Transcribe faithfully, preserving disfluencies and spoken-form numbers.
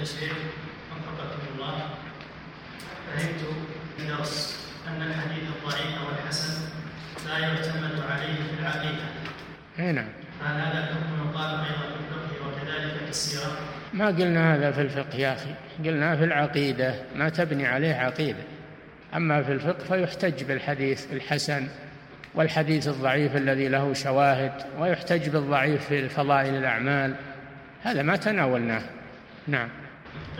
شيخ وفقكم الله، فهمت في درس أن الحديث الضعيف والحسن لا يعتمد عليه في العقيدة. هنا فهل هذا الحكم يقال أيضا في الفقه وكذلك في السيرة؟ ما قلنا هذا في الفقه يا أخي، قلنا في العقيدة ما تبني عليه عقيدة. أما في الفقه فيحتج بالحديث الحسن والحديث الضعيف الذي له شواهد، ويحتج بالضعيف في فضائل الأعمال، هذا ما تناولناه. نعم.